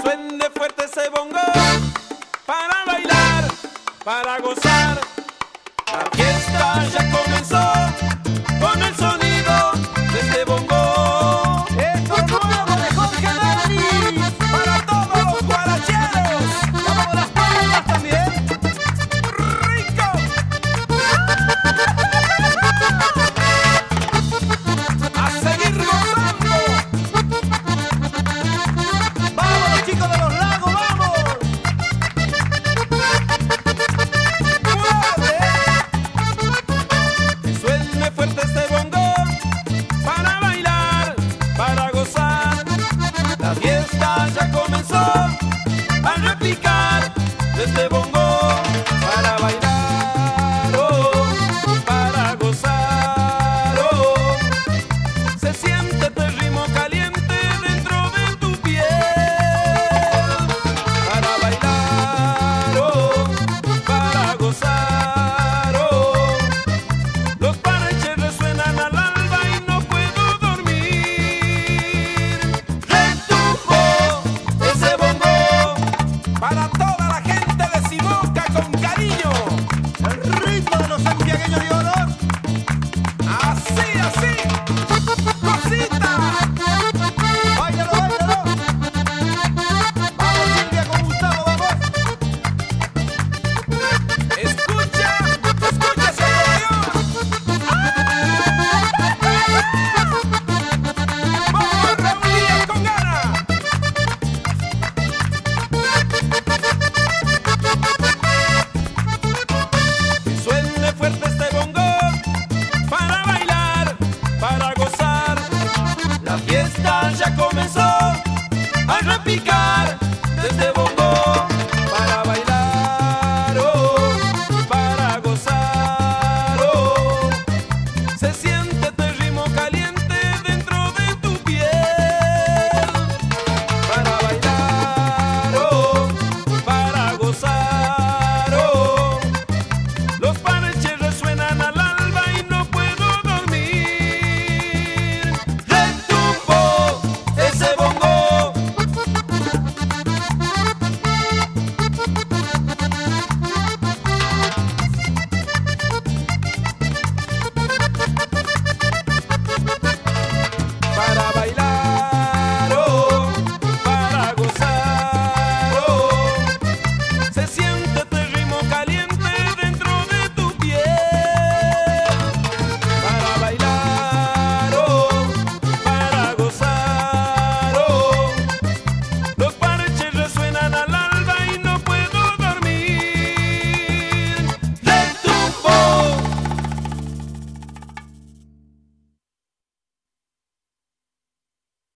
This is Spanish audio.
suene fuerte ese bongo, para bailar, para gozar. La fiesta ya comenzó con el sonido de este bongo. ¡Esto es nuevo de Jorge Denis! Para todos los guaracheros, ¡Vamos las palmas también! rico. A seguir gozando. ¡Vamos los chicos de los lagos, vamos! Que suene fuerte este bongo, para bailar, para gozar. La fiesta ya comenzó, a replicar desde bongo, para bailar, oh, para gozar, oh. Se siente este ritmo caliente dentro de tu piel, para bailar, oh, para gozar, oh. Los parches resuenan al alba y no puedo dormir. Retumbo ese bongo para toda la gente de Simoca con cariño. El ritmo de los santiagueños de oro. Así, así, cosita. ¡Báilalo, báilalo! ¡Vamos, Silvia, con Gustavo, vamos! Escucha, escucha ese acordeón. Vamos, Raúl Díaz con ganas. Que suene fuerte este bongo, para bailar, para gozar. La fiesta ya comenzó, a repicar desde bongo.